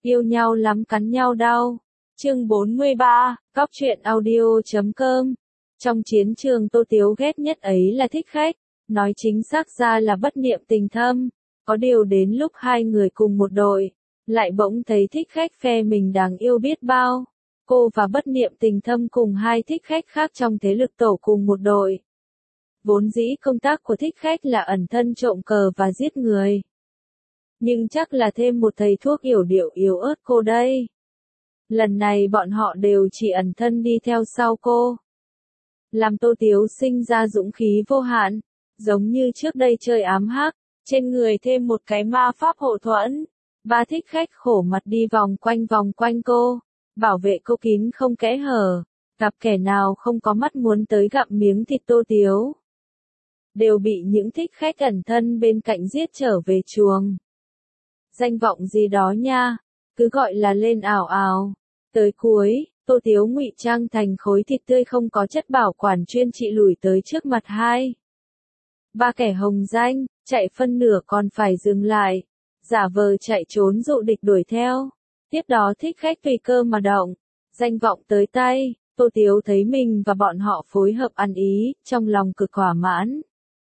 Yêu nhau lắm cắn nhau đau. Chương 43, Góc truyện audio.com. Trong chiến trường Tô Tiếu ghét nhất ấy là thích khách, nói chính xác ra là bất niệm tình thâm. Có điều đến lúc hai người cùng một đội, lại bỗng thấy thích khách phe mình đáng yêu biết bao. Cô và bất niệm tình thâm cùng hai thích khách khác trong thế lực tổ cùng một đội. Vốn dĩ công tác của thích khách là ẩn thân trộm cờ và giết người. Nhưng chắc là thêm một thầy thuốc yểu điệu yếu ớt cô đây. Lần này bọn họ đều chỉ ẩn thân đi theo sau cô. Làm Tô Tiếu sinh ra dũng khí vô hạn, giống như trước đây chơi ám hắc, trên người thêm một cái ma pháp hộ thuẫn. Ba thích khách khổ mặt đi vòng quanh cô, bảo vệ cô kín không kẽ hở, gặp kẻ nào không có mắt muốn tới gặm miếng thịt Tô Tiếu. Đều bị những thích khách ẩn thân bên cạnh giết trở về chuồng. Danh vọng gì đó nha, cứ gọi là lên ảo ảo. Tới cuối, Tô Tiếu ngụy trang thành khối thịt tươi không có chất bảo quản chuyên trị lủi tới trước mặt hai. Ba kẻ hồng danh, chạy phân nửa còn phải dừng lại, giả vờ chạy trốn dụ địch đuổi theo. Tiếp đó thích khách tùy cơ mà động, danh vọng tới tay, Tô Tiếu thấy mình và bọn họ phối hợp ăn ý, trong lòng cực thỏa mãn.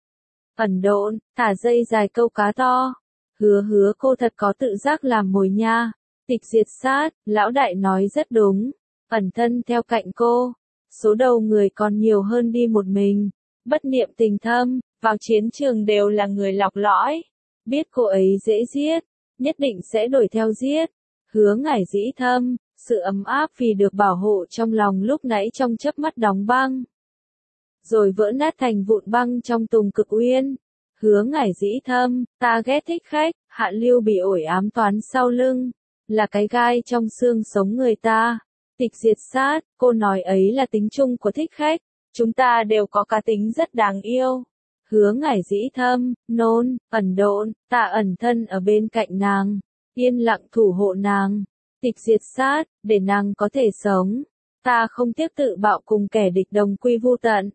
Ẩn độn, thả dây dài câu cá to. Hứa cô thật có tự giác làm mồi nha. Tịch diệt sát, lão đại nói rất đúng. Ẩn thân theo cạnh cô. Số đầu người còn nhiều hơn đi một mình. Bất niệm tình thâm, vào chiến trường đều là người lọc lõi. Biết cô ấy dễ giết, nhất định sẽ đuổi theo giết. Hứa Ngải dĩ thâm, sự ấm áp vì được bảo hộ trong lòng lúc nãy trong chớp mắt đóng băng. Rồi vỡ nát thành vụn băng trong Tùng Cực Uyên. Hứa Ngải dĩ thâm, ta ghét thích khách, Hạ Lưu bị ổi ám toán sau lưng, là cái gai trong xương sống người ta. Tịch diệt sát, cô nói ấy là tính chung của thích khách, chúng ta đều có cá tính rất đáng yêu. Hứa Ngải dĩ thâm, nôn, ẩn độn, ta ẩn thân ở bên cạnh nàng, yên lặng thủ hộ nàng. Tịch diệt sát, để nàng có thể sống, ta không tiếc tự bạo cùng kẻ địch đồng quy vu tận.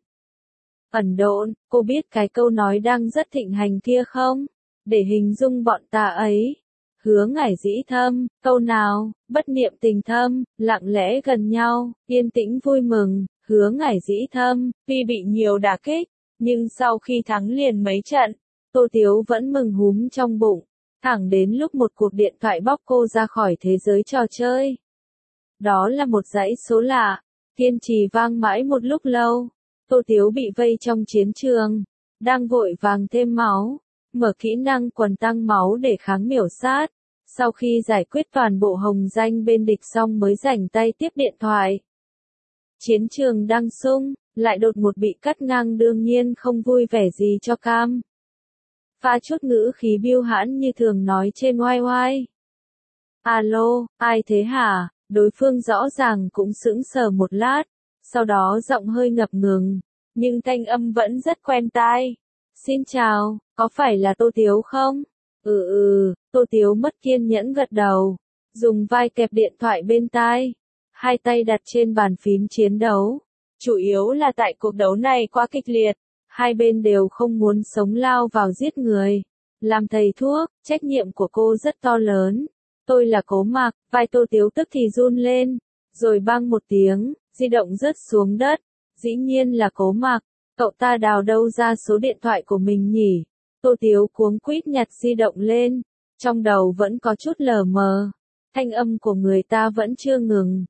Ẩn độn, cô biết cái câu nói đang rất thịnh hành kia không? Để hình dung bọn ta ấy. Hứa Ngải dĩ thâm, câu nào, bất niệm tình thâm, lặng lẽ gần nhau, yên tĩnh vui mừng. Hứa Ngải dĩ thâm, tuy bị nhiều đả kích, nhưng sau khi thắng liền mấy trận, Tô Tiếu vẫn mừng húm trong bụng. Thẳng đến lúc một cuộc điện thoại bóc cô ra khỏi thế giới trò chơi. Đó là một dãy số lạ, kiên trì vang mãi một lúc lâu. Tô Tiếu bị vây trong chiến trường, đang vội vàng thêm máu, mở kỹ năng quần tăng máu để kháng miểu sát. Sau khi giải quyết toàn bộ hồng danh bên địch xong mới rảnh tay tiếp điện thoại. Chiến trường đang sung, lại đột ngột bị cắt ngang đương nhiên không vui vẻ gì cho cam. Pha chút ngữ khí biêu hãn như thường nói trên oai oai. Alo, ai thế hả? Đối phương rõ ràng cũng sững sờ một lát. Sau đó giọng hơi ngập ngừng, nhưng thanh âm vẫn rất quen tai. Xin chào, có phải là Tô Tiếu không? Tô Tiếu mất kiên nhẫn gật đầu, dùng vai kẹp điện thoại bên tai, hai tay đặt trên bàn phím chiến đấu. Chủ yếu là tại cuộc đấu này quá kịch liệt, hai bên đều không muốn sống lao vào giết người. Làm thầy thuốc, trách nhiệm của cô rất to lớn. Tôi là Cố Mạc, vai Tô Tiếu tức thì run lên, rồi bang một tiếng. Di động rớt xuống đất, dĩ nhiên là Cố Mạc, cậu ta đào đâu ra số điện thoại của mình nhỉ? Tô Tiếu cuống quýt nhặt di động lên, trong đầu vẫn có chút lờ mờ, thanh âm của người ta vẫn chưa ngừng.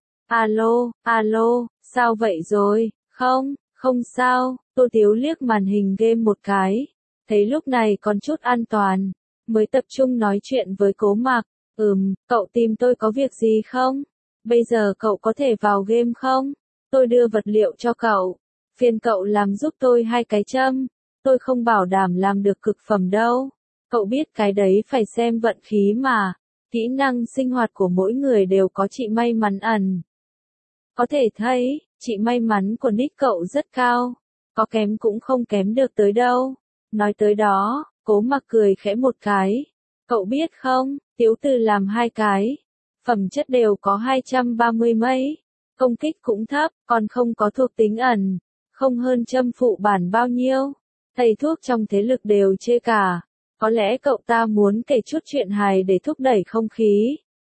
Alo, sao vậy rồi? Không sao, Tô Tiếu liếc màn hình game một cái, thấy lúc này còn chút an toàn, mới tập trung nói chuyện với Cố Mạc. Cậu tìm tôi có việc gì không? Bây giờ cậu có thể vào game không? Tôi đưa vật liệu cho cậu. Phiền cậu làm giúp tôi 2 cái châm. Tôi không bảo đảm làm được cực phẩm đâu. Cậu biết cái đấy phải xem vận khí mà. Kỹ năng sinh hoạt của mỗi người đều có chị may mắn ẩn. Có thể thấy, chị may mắn của nick cậu rất cao. Có kém cũng không kém được tới đâu. Nói tới đó, Cố Mặc cười khẽ một cái. Cậu biết không, Tiếu Từ làm 2 cái. Phẩm chất đều có 230 mấy. Công kích cũng thấp, còn không có thuộc tính ẩn. Không hơn châm phụ bản bao nhiêu. Thầy thuốc trong thế lực đều chê cả. Có lẽ cậu ta muốn kể chút chuyện hài để thúc đẩy không khí.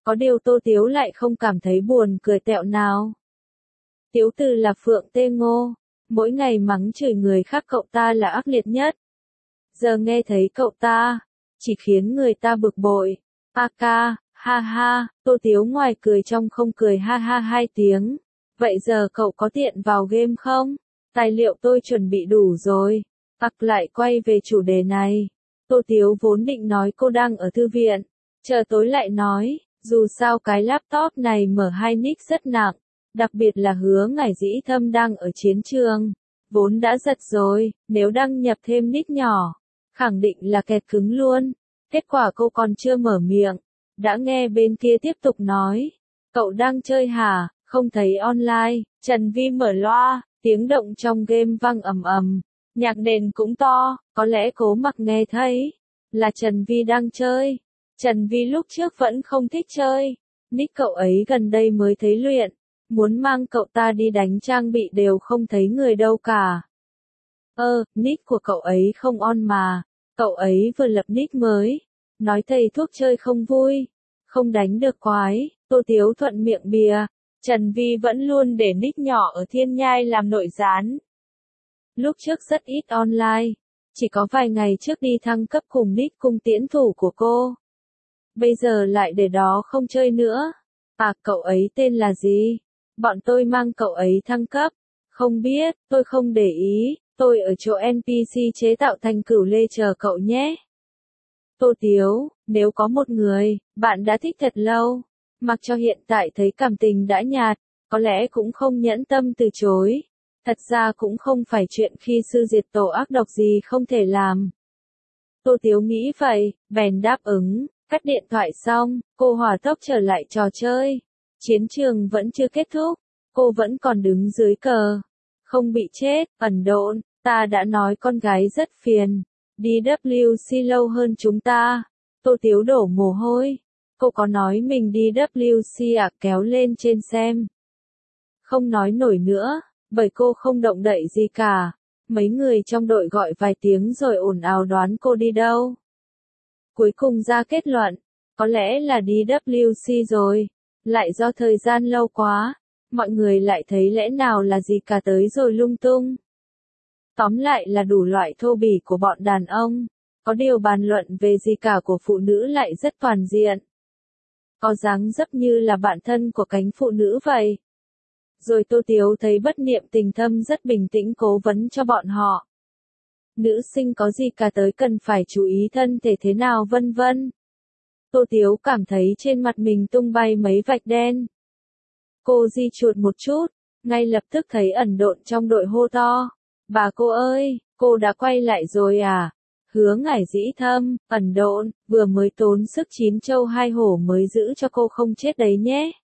Có điều Tô Tiếu lại không cảm thấy buồn cười tẹo nào. Tiếu Từ là Phượng Tê Ngô, mỗi ngày mắng chửi người khác cậu ta là ác liệt nhất. Giờ nghe thấy cậu ta, chỉ khiến người ta bực bội. A ca, ha ha, Tô Tiếu ngoài cười trong không cười ha ha 2 tiếng. Vậy giờ cậu có tiện vào game không? Tài liệu tôi chuẩn bị đủ rồi. Tặc lại quay về chủ đề này. Tô Tiếu vốn định nói cô đang ở thư viện. Chờ tối lại nói, dù sao cái laptop này mở 2 nick rất nặng. Đặc biệt là Hứa Ngải Dĩ Thâm đang ở chiến trường. Vốn đã giật rồi, nếu đăng nhập thêm nick nhỏ, khẳng định là kẹt cứng luôn. Kết quả cô còn chưa mở miệng, đã nghe bên kia tiếp tục nói. Cậu đang chơi hả, không thấy online. Trần Vi mở loa, tiếng động trong game vang ầm ầm. Nhạc nền cũng to, có lẽ Cố Mặc nghe thấy. Là Trần Vi đang chơi. Trần Vi lúc trước vẫn không thích chơi. Nick cậu ấy gần đây mới thấy luyện. Muốn mang cậu ta đi đánh trang bị đều không thấy người đâu cả. Nick của cậu ấy không on mà. Cậu ấy vừa lập nick mới. Nói thầy thuốc chơi không vui. Không đánh được quái. Tô Tiếu thuận miệng bìa. Trần Vi vẫn luôn để nick nhỏ ở Thiên Nhai làm nội gián. Lúc trước rất ít online. Chỉ có vài ngày trước đi thăng cấp cùng nick cung tiễn thủ của cô. Bây giờ lại để đó không chơi nữa. À, cậu ấy tên là gì? Bọn tôi mang cậu ấy thăng cấp. Không biết, tôi không để ý. Tôi ở chỗ NPC chế tạo thành Cửu Lê chờ cậu nhé. Tô Tiếu, nếu có một người, bạn đã thích thật lâu, mặc cho hiện tại thấy cảm tình đã nhạt, có lẽ cũng không nhẫn tâm từ chối. Thật ra cũng không phải chuyện khi sư diệt tổ ác độc gì không thể làm. Tô Tiếu nghĩ vậy, bèn đáp ứng, cắt điện thoại xong, cô hỏa tốc trở lại trò chơi. Chiến trường vẫn chưa kết thúc, cô vẫn còn đứng dưới cờ. Không bị chết, ẩn độn, ta đã nói con gái rất phiền. DWC lâu hơn chúng ta. Tô Tiếu đổ mồ hôi. Cô có nói mình DWC à, kéo lên trên xem. Không nói nổi nữa, bởi cô không động đậy gì cả. Mấy người trong đội gọi vài tiếng rồi ồn ào đoán cô đi đâu. Cuối cùng ra kết luận, có lẽ là DWC rồi. Lại do thời gian lâu quá, mọi người lại thấy lẽ nào là gì cả tới rồi lung tung. Tóm lại là đủ loại thô bỉ của bọn đàn ông, có điều bàn luận về gì cả của phụ nữ lại rất toàn diện. Có dáng dấp như là bạn thân của cánh phụ nữ vậy. Rồi Tô Tiếu thấy Bất Niệm Tình Thâm rất bình tĩnh cố vấn cho bọn họ. Nữ sinh có gì cả tới cần phải chú ý thân thể thế nào vân vân. Tô Tiếu cảm thấy trên mặt mình tung bay mấy vạch đen. Cô di chuột một chút, ngay lập tức thấy ẩn độn trong đội hô to. Bà cô ơi, cô đã quay lại rồi à? Hứa Ngải Dĩ Thâm, ẩn độn, vừa mới tốn sức 9 trâu 2 hổ mới giữ cho cô không chết đấy nhé.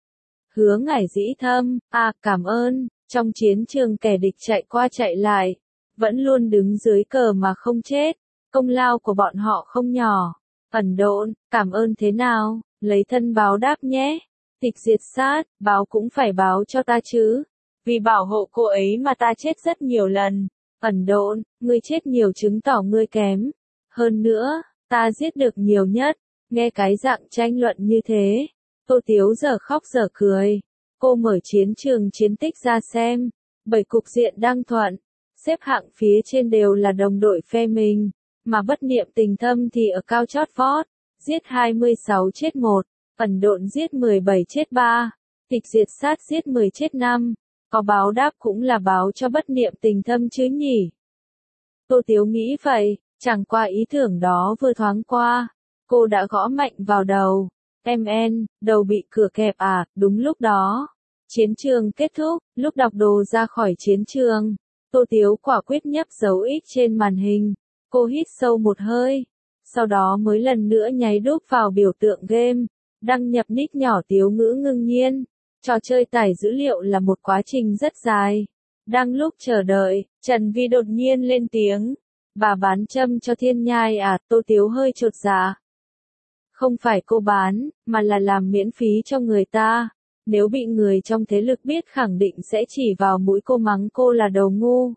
Hứa Ngải Dĩ Thâm, à cảm ơn, trong chiến trường kẻ địch chạy qua chạy lại, vẫn luôn đứng dưới cờ mà không chết, công lao của bọn họ không nhỏ. Ẩn độn, cảm ơn thế nào, lấy thân báo đáp nhé. Tịch diệt sát, báo cũng phải báo cho ta chứ. Vì bảo hộ cô ấy mà ta chết rất nhiều lần. Ẩn độn, ngươi chết nhiều chứng tỏ ngươi kém. Hơn nữa, ta giết được nhiều nhất. Nghe cái dạng tranh luận như thế, Tô Tiếu giờ khóc giờ cười. Cô mở chiến trường chiến tích ra xem. 7 cục diện đang thuận. Xếp hạng phía trên đều là đồng đội phe mình. Mà Bất Niệm Tình Thâm thì ở cao chót vót. Giết 26 chết 1. Ẩn độn giết 17 chết 3. Tịch diệt sát giết 10 chết 5. Có báo đáp cũng là báo cho Bất Niệm Tình Thâm chứ nhỉ. Tô Tiếu nghĩ vậy, chẳng qua ý tưởng đó vừa thoáng qua. Cô đã gõ mạnh vào đầu. MN, đầu bị cửa kẹp à, đúng lúc đó. Chiến trường kết thúc, lúc đọc đồ ra khỏi chiến trường. Tô Tiếu quả quyết nhấp dấu X trên màn hình. Cô hít sâu một hơi. Sau đó mới lần nữa nháy đúp vào biểu tượng game. Đăng nhập nick nhỏ Tiếu Ngữ Ngưng Nhiên. Trò chơi tải dữ liệu là một quá trình rất dài. Đang lúc chờ đợi, Trần Vi đột nhiên lên tiếng. Bà bán châm cho Thiên Nhai à? Tô Tiếu hơi chột dạ. Không phải cô bán, mà là làm miễn phí cho người ta. Nếu bị người trong thế lực biết khẳng định sẽ chỉ vào mũi cô mắng cô là đầu ngu.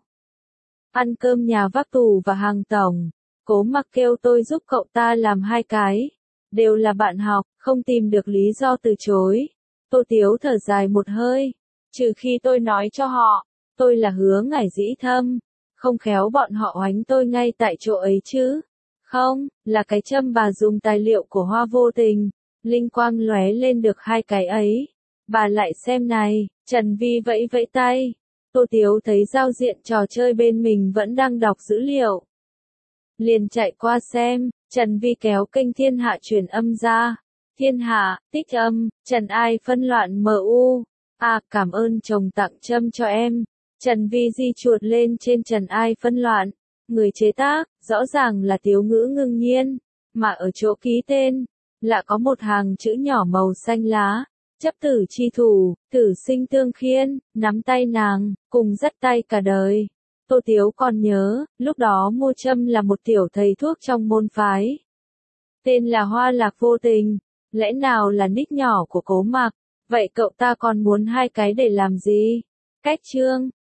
Ăn cơm nhà vác tù và hàng tổng. Cố Mặc kêu tôi giúp cậu ta làm 2 cái. Đều là bạn học, không tìm được lý do từ chối. Tô Tiếu thở dài một hơi. Trừ khi tôi nói cho họ, tôi là Hứa Ngải Dĩ Thâm, không khéo bọn họ oánh tôi ngay tại chỗ ấy chứ. Không, là cái châm bà dùng tài liệu của Hoa Vô Tình. Linh quang lóe lên được hai cái ấy. Bà lại xem này, Trần Vi vẫy vẫy tay. Tô Tiếu thấy giao diện trò chơi bên mình vẫn đang đọc dữ liệu. Liền chạy qua xem, Trần Vi kéo kênh Thiên Hạ truyền âm ra. Thiên Hạ, tích âm, Trần Ai phân loạn MU. Cảm ơn chồng tặng châm cho em. Trần Vi di chuột lên trên Trần Ai phân loạn. Người chế tác, rõ ràng là Tiếu Ngữ Ngưng Nhiên. Mà ở chỗ ký tên, là có một hàng chữ nhỏ màu xanh lá. Chấp tử chi thủ, tử sinh tương khiên, nắm tay nàng, cùng dắt tay cả đời. Tô Tiếu còn nhớ, lúc đó mua châm là một tiểu thầy thuốc trong môn phái. Tên là Hoa Lạc Vô Tình, lẽ nào là nick nhỏ của Cố Mạc, vậy cậu ta còn muốn hai cái để làm gì? Cách chương